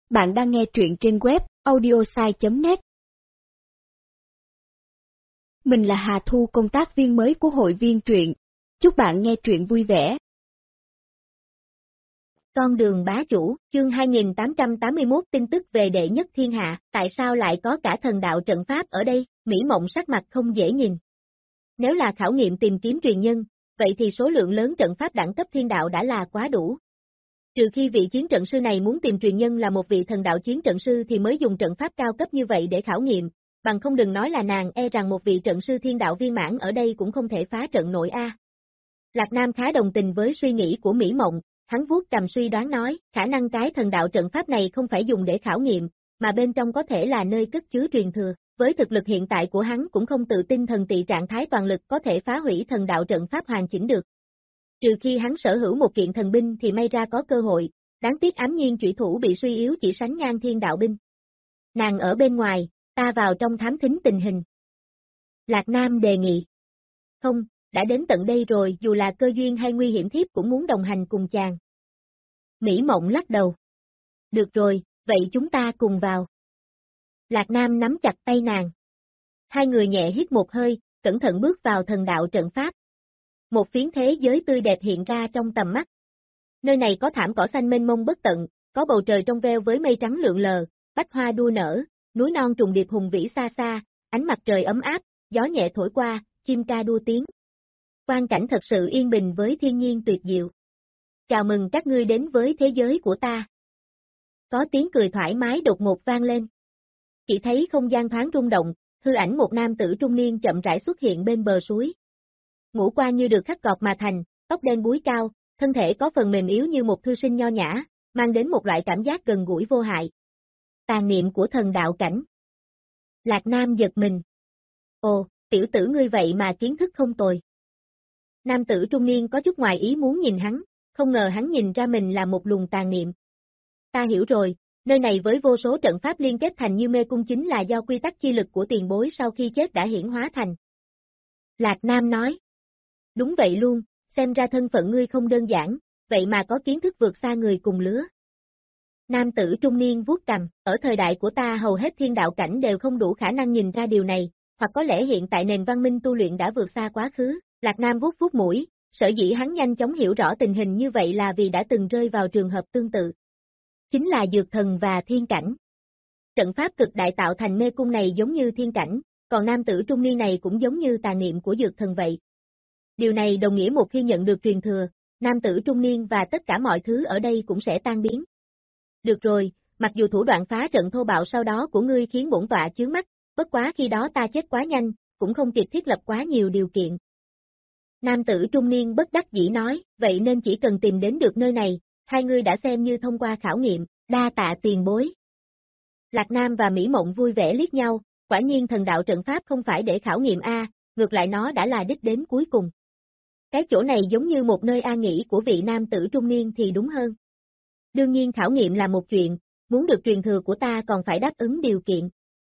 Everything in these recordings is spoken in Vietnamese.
Bạn đang nghe truyện trên web audiosai.net. Mình là Hà Thu, công tác viên mới của hội viên truyện. Chúc bạn nghe truyện vui vẻ. Con đường bá chủ, chương 2881 tin tức về đệ nhất thiên hạ, tại sao lại có cả thần đạo trận pháp ở đây, Mỹ Mộng sắc mặt không dễ nhìn. Nếu là khảo nghiệm tìm kiếm truyền nhân, vậy thì số lượng lớn trận pháp đẳng cấp thiên đạo đã là quá đủ. Trừ khi vị chiến trận sư này muốn tìm truyền nhân là một vị thần đạo chiến trận sư thì mới dùng trận pháp cao cấp như vậy để khảo nghiệm, bằng không đừng nói là nàng, e rằng một vị trận sư thiên đạo viên mãn ở đây cũng không thể phá trận nổi a. Lạc Nam khá đồng tình với suy nghĩ của Mỹ Mộng, hắn vuốt cằm suy đoán nói, khả năng cái thần đạo trận pháp này không phải dùng để khảo nghiệm, mà bên trong có thể là nơi cất chứa truyền thừa. Với thực lực hiện tại của hắn cũng không tự tin thần tị trạng thái toàn lực có thể phá hủy thần đạo trận pháp hoàn chỉnh được. Trừ khi hắn sở hữu một kiện thần binh thì may ra có cơ hội, đáng tiếc ám nhiên chủy thủ bị suy yếu chỉ sánh ngang thiên đạo binh. Nàng ở bên ngoài, ta vào trong thám thính tình hình. Lạc Nam đề nghị. Không, đã đến tận đây rồi, dù là cơ duyên hay nguy hiểm thiếp cũng muốn đồng hành cùng chàng. Mỹ Mộng lắc đầu. Được rồi, vậy chúng ta cùng vào. Lạc Nam nắm chặt tay nàng. Hai người nhẹ hít một hơi, cẩn thận bước vào thần đạo trận pháp. Một phiến thế giới tươi đẹp hiện ra trong tầm mắt. Nơi này có thảm cỏ xanh mênh mông bất tận, có bầu trời trong veo với mây trắng lượn lờ, bách hoa đua nở, núi non trùng điệp hùng vĩ xa xa, ánh mặt trời ấm áp, gió nhẹ thổi qua, chim ca đua tiếng. Quang cảnh thật sự yên bình với thiên nhiên tuyệt diệu. Chào mừng các ngươi đến với thế giới của ta. Có tiếng cười thoải mái đột ngột vang lên. Chỉ thấy không gian thoáng rung động, hư ảnh một nam tử trung niên chậm rãi xuất hiện bên bờ suối. Ngũ quan như được khắc gọt mà thành, tóc đen búi cao, thân thể có phần mềm yếu như một thư sinh nho nhã, mang đến một loại cảm giác gần gũi vô hại. Tàn niệm của thần đạo cảnh. Lạc Nam giật mình. Ồ, tiểu tử ngươi vậy mà kiến thức không tồi. Nam tử trung niên có chút ngoài ý muốn nhìn hắn, không ngờ hắn nhìn ra mình là một luồng tàn niệm. Ta hiểu rồi, nơi này với vô số trận pháp liên kết thành như mê cung chính là do quy tắc chi lực của tiền bối sau khi chết đã hiển hóa thành. Lạc Nam nói. Đúng vậy luôn, xem ra thân phận ngươi không đơn giản, vậy mà có kiến thức vượt xa người cùng lứa. Nam tử trung niên vuốt cằm, ở thời đại của ta hầu hết thiên đạo cảnh đều không đủ khả năng nhìn ra điều này, hoặc có lẽ hiện tại nền văn minh tu luyện đã vượt xa quá khứ. Lạc Nam vuốt vuốt mũi, sở dĩ hắn nhanh chóng hiểu rõ tình hình như vậy là vì đã từng rơi vào trường hợp tương tự. Chính là dược thần và thiên cảnh. Trận pháp cực đại tạo thành mê cung này giống như thiên cảnh, còn nam tử trung niên này cũng giống như tà niệm của dược thần vậy. Điều này đồng nghĩa một khi nhận được truyền thừa, nam tử trung niên và tất cả mọi thứ ở đây cũng sẽ tan biến. Được rồi, mặc dù thủ đoạn phá trận thô bạo sau đó của ngươi khiến bổn tọa chướng mắt, bất quá khi đó ta chết quá nhanh, cũng không kịp thiết lập quá nhiều điều kiện. Nam tử trung niên bất đắc dĩ nói, vậy nên chỉ cần tìm đến được nơi này, hai ngươi đã xem như thông qua khảo nghiệm, đa tạ tiền bối. Lạc Nam và Mỹ Mộng vui vẻ liếc nhau, quả nhiên thần đạo trận pháp không phải để khảo nghiệm a, ngược lại nó đã là đích đến cuối cùng. Cái chỗ này giống như một nơi an nghỉ của vị nam tử trung niên thì đúng hơn. Đương nhiên khảo nghiệm là một chuyện, muốn được truyền thừa của ta còn phải đáp ứng điều kiện.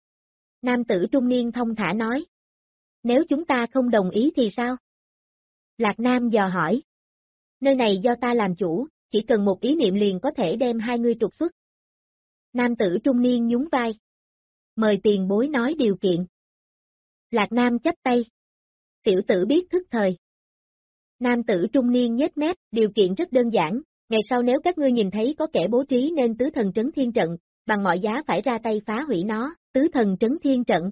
Nam tử trung niên thông thả nói. Nếu chúng ta không đồng ý thì sao? Lạc Nam dò hỏi. Nơi này do ta làm chủ, chỉ cần một ý niệm liền có thể đem hai ngươi trục xuất. Nam tử trung niên nhún vai. Mời tiền bối nói điều kiện. Lạc Nam chắp tay. Tiểu tử biết thức thời. Nam tử trung niên nhếch mép, điều kiện rất đơn giản, ngày sau nếu các ngươi nhìn thấy có kẻ bố trí nên tứ thần trấn thiên trận, bằng mọi giá phải ra tay phá hủy nó, tứ thần trấn thiên trận.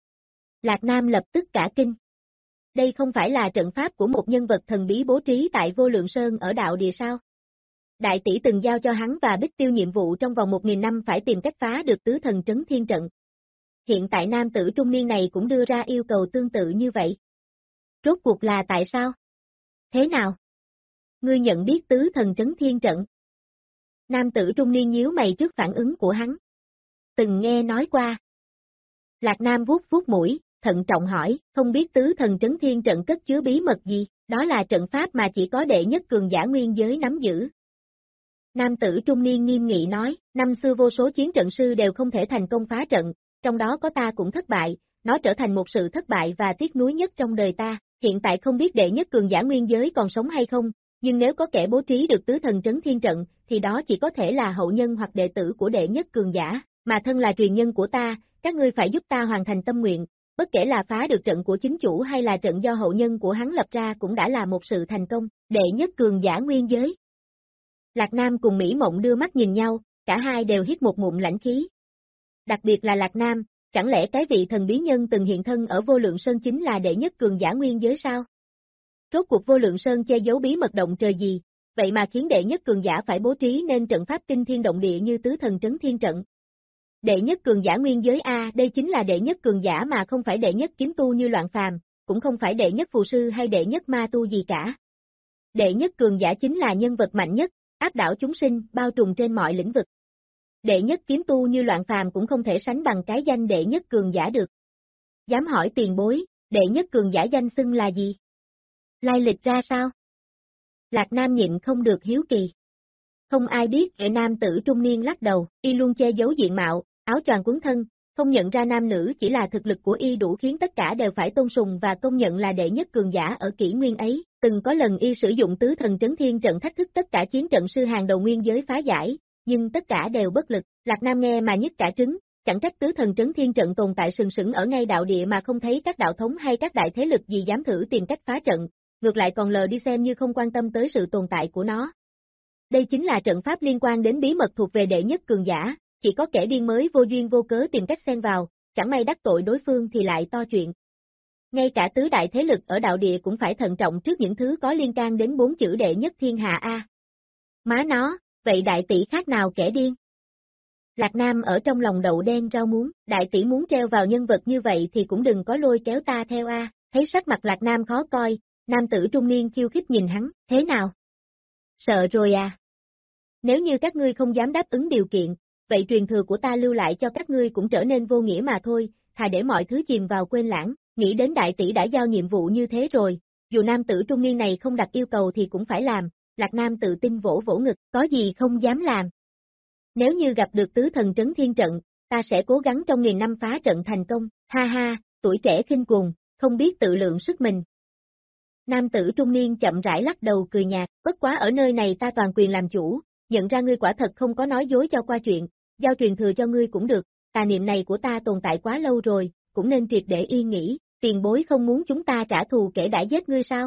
Lạc Nam lập tức cả kinh. Đây không phải là trận pháp của một nhân vật thần bí bố trí tại Vô Lượng Sơn ở đạo địa sao? Đại tỷ từng giao cho hắn và Bích Tiêu nhiệm vụ trong vòng 1000 năm phải tìm cách phá được tứ thần trấn thiên trận. Hiện tại nam tử trung niên này cũng đưa ra yêu cầu tương tự như vậy. Rốt cuộc là tại sao? Thế nào? Ngươi nhận biết tứ thần trấn thiên trận? Nam tử trung niên nhíu mày trước phản ứng của hắn. Từng nghe nói qua. Lạc Nam vuốt vuốt mũi, thận trọng hỏi, không biết tứ thần trấn thiên trận cất chứa bí mật gì, đó là trận pháp mà chỉ có đệ nhất cường giả nguyên giới nắm giữ. Nam tử trung niên nghiêm nghị nói, năm xưa vô số chiến trận sư đều không thể thành công phá trận, trong đó có ta cũng thất bại, nó trở thành một sự thất bại và tiếc nuối nhất trong đời ta, hiện tại không biết đệ nhất cường giả nguyên giới còn sống hay không, nhưng nếu có kẻ bố trí được tứ thần trấn thiên trận, thì đó chỉ có thể là hậu nhân hoặc đệ tử của đệ nhất cường giả, mà thân là truyền nhân của ta, các ngươi phải giúp ta hoàn thành tâm nguyện, bất kể là phá được trận của chính chủ hay là trận do hậu nhân của hắn lập ra cũng đã là một sự thành công, đệ nhất cường giả nguyên giới. Lạc Nam cùng Mỹ Mộng đưa mắt nhìn nhau, cả hai đều hít một ngụm lãnh khí. Đặc biệt là Lạc Nam, chẳng lẽ cái vị thần bí nhân từng hiện thân ở Vô Lượng Sơn chính là đệ nhất cường giả nguyên giới sao? Rốt cuộc Vô Lượng Sơn che giấu bí mật động trời gì, vậy mà khiến đệ nhất cường giả phải bố trí nên trận pháp kinh thiên động địa như tứ thần trấn thiên trận. Đệ nhất cường giả nguyên giới đây chính là đệ nhất cường giả mà không phải đệ nhất kiếm tu như Loạn Phàm, cũng không phải đệ nhất phù sư hay đệ nhất ma tu gì cả. Đệ nhất cường giả chính là nhân vật mạnh nhất, áp đảo chúng sinh, bao trùm trên mọi lĩnh vực. Đệ nhất kiếm tu như Loạn Phàm cũng không thể sánh bằng cái danh đệ nhất cường giả được. Dám hỏi tiền bối, đệ nhất cường giả danh xưng là gì? Lai lịch ra sao? Lạc Nam nhịn không được hiếu kỳ. Không ai biết, nam tử trung niên lắc đầu, y luôn che giấu diện mạo, áo choàng quấn thân, không nhận ra nam nữ, chỉ là thực lực của y đủ khiến tất cả đều phải tôn sùng và công nhận là đệ nhất cường giả ở kỷ nguyên ấy. Từng có lần y sử dụng tứ thần trấn thiên trận thách thức tất cả chiến trận sư hàng đầu nguyên giới phá giải, nhưng tất cả đều bất lực. Lạc Nam nghe mà nhức cả trứng, chẳng trách tứ thần trấn thiên trận tồn tại sừng sững ở ngay đạo địa mà không thấy các đạo thống hay các đại thế lực gì dám thử tìm cách phá trận, ngược lại còn lờ đi xem như không quan tâm tới sự tồn tại của nó. Đây chính là trận pháp liên quan đến bí mật thuộc về đệ nhất cường giả, chỉ có kẻ điên mới vô duyên vô cớ tìm cách xen vào, chẳng may đắc tội đối phương thì lại to chuyện. Ngay cả tứ đại thế lực ở đạo địa cũng phải thận trọng trước những thứ có liên can đến 4 chữ đệ nhất thiên hạ Má nó, vậy đại tỷ khác nào kẻ điên? Lạc Nam ở trong lòng đậu đen rau muống, đại tỷ muốn treo vào nhân vật như vậy thì cũng đừng có lôi kéo ta theo Thấy sắc mặt Lạc Nam khó coi, nam tử trung niên khiêu khích nhìn hắn, thế nào? Sợ rồi Nếu như các ngươi không dám đáp ứng điều kiện, vậy truyền thừa của ta lưu lại cho các ngươi cũng trở nên vô nghĩa mà thôi, thà để mọi thứ chìm vào quên lãng, nghĩ đến đại tỷ đã giao nhiệm vụ như thế rồi, dù nam tử trung niên này không đặt yêu cầu thì cũng phải làm, Lạc Nam tự tin vỗ vỗ ngực, có gì không dám làm. Nếu như gặp được tứ thần trấn thiên trận, ta sẽ cố gắng trong 1000 năm phá trận thành công, ha ha, tuổi trẻ khinh cuồng, không biết tự lượng sức mình. Nam tử trung niên chậm rãi lắc đầu cười nhạt, bất quá ở nơi này ta toàn quyền làm chủ, nhận ra ngươi quả thật không có nói dối cho qua chuyện, giao truyền thừa cho ngươi cũng được, tà niệm này của ta tồn tại quá lâu rồi, cũng nên triệt để yên nghỉ, tiền bối không muốn chúng ta trả thù kẻ đã giết ngươi sao?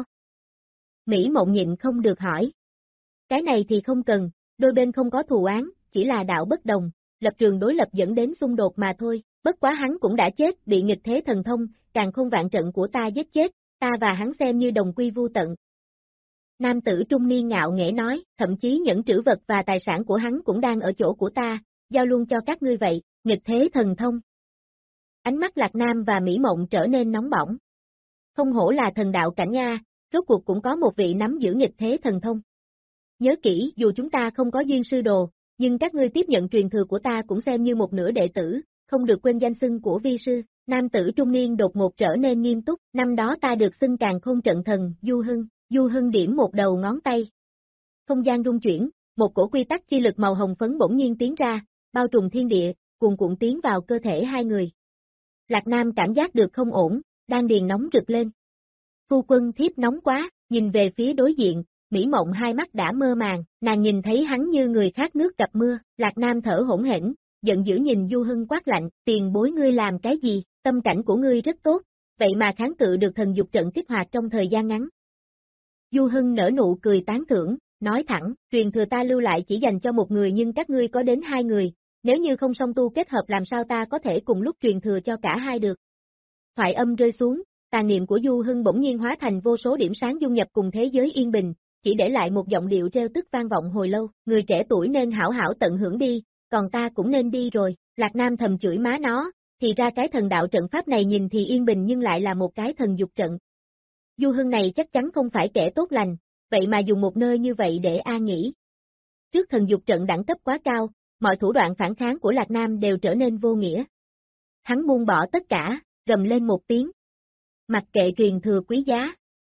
Mỹ Mộng nhịn không được hỏi. Cái này thì không cần, đôi bên không có thù oán, chỉ là đạo bất đồng, lập trường đối lập dẫn đến xung đột mà thôi, bất quá hắn cũng đã chết, bị nghịch thế thần thông, càng không vạn trận của ta giết chết, ta và hắn xem như đồng quy vu tận. Nam tử trung niên ngạo nghễ nói, thậm chí những trữ vật và tài sản của hắn cũng đang ở chỗ của ta, giao luôn cho các ngươi vậy, nghịch thế thần thông. Ánh mắt Lạc Nam và Mỹ Mộng trở nên nóng bỏng. Không hổ là thần đạo cảnh rốt cuộc cũng có một vị nắm giữ nghịch thế thần thông. Nhớ kỹ, dù chúng ta không có duyên sư đồ, nhưng các ngươi tiếp nhận truyền thừa của ta cũng xem như một nửa đệ tử, không được quên danh xưng của vi sư. Nam tử trung niên đột ngột trở nên nghiêm túc, năm đó ta được xưng Càn Khôn trận thần, Du Hưng điểm một đầu ngón tay. Không gian rung chuyển, một cổ quy tắc chi lực màu hồng phấn bỗng nhiên tiến ra, bao trùm thiên địa, cuồn cuộn tiến vào cơ thể hai người. Lạc Nam cảm giác được không ổn, đan điền nóng rực lên. Phu quân thiếp nóng quá, nhìn về phía đối diện, Mỹ Mộng hai mắt đã mơ màng, nàng nhìn thấy hắn như người khát nước gặp mưa, Lạc Nam thở hổn hển, giận dữ nhìn Du Hưng quát lạnh, tiền bối ngươi làm cái gì, tâm cảnh của ngươi rất tốt, vậy mà kháng cự được thần dục trận kích hoạt trong thời gian ngắn. Du Hưng nở nụ cười tán thưởng, nói thẳng, truyền thừa ta lưu lại chỉ dành cho một người nhưng các ngươi có đến 2 người, nếu như không song tu kết hợp làm sao ta có thể cùng lúc truyền thừa cho cả hai được. Thoại âm rơi xuống, tàn niệm của Du Hưng bỗng nhiên hóa thành vô số điểm sáng dung nhập cùng thế giới yên bình, chỉ để lại một giọng điệu treo tức vang vọng hồi lâu, người trẻ tuổi nên hảo hảo tận hưởng đi, còn ta cũng nên đi rồi, Lạc Nam thầm chửi má nó, thì ra cái thần đạo trận pháp này nhìn thì yên bình nhưng lại là một cái thần dục trận. Du Hưng này chắc chắn không phải kẻ tốt lành, vậy mà dùng một nơi như vậy để an nghỉ. Trước thần dục trận đẳng cấp quá cao, mọi thủ đoạn phản kháng của Lạc Nam đều trở nên vô nghĩa. Hắn buông bỏ tất cả, gầm lên một tiếng. Mặc kệ truyền thừa quý giá.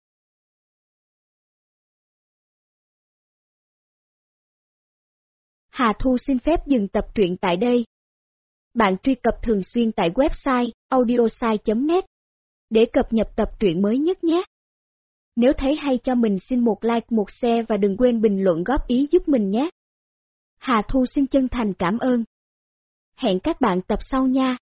Hà Thu xin phép dừng tập truyện tại đây. Bạn truy cập thường xuyên tại website audiosai.net để cập nhật tập truyện mới nhất nhé. Nếu thấy hay cho mình xin một like, một share và đừng quên bình luận góp ý giúp mình nhé. Hà Thu xin chân thành cảm ơn. Hẹn các bạn tập sau nha.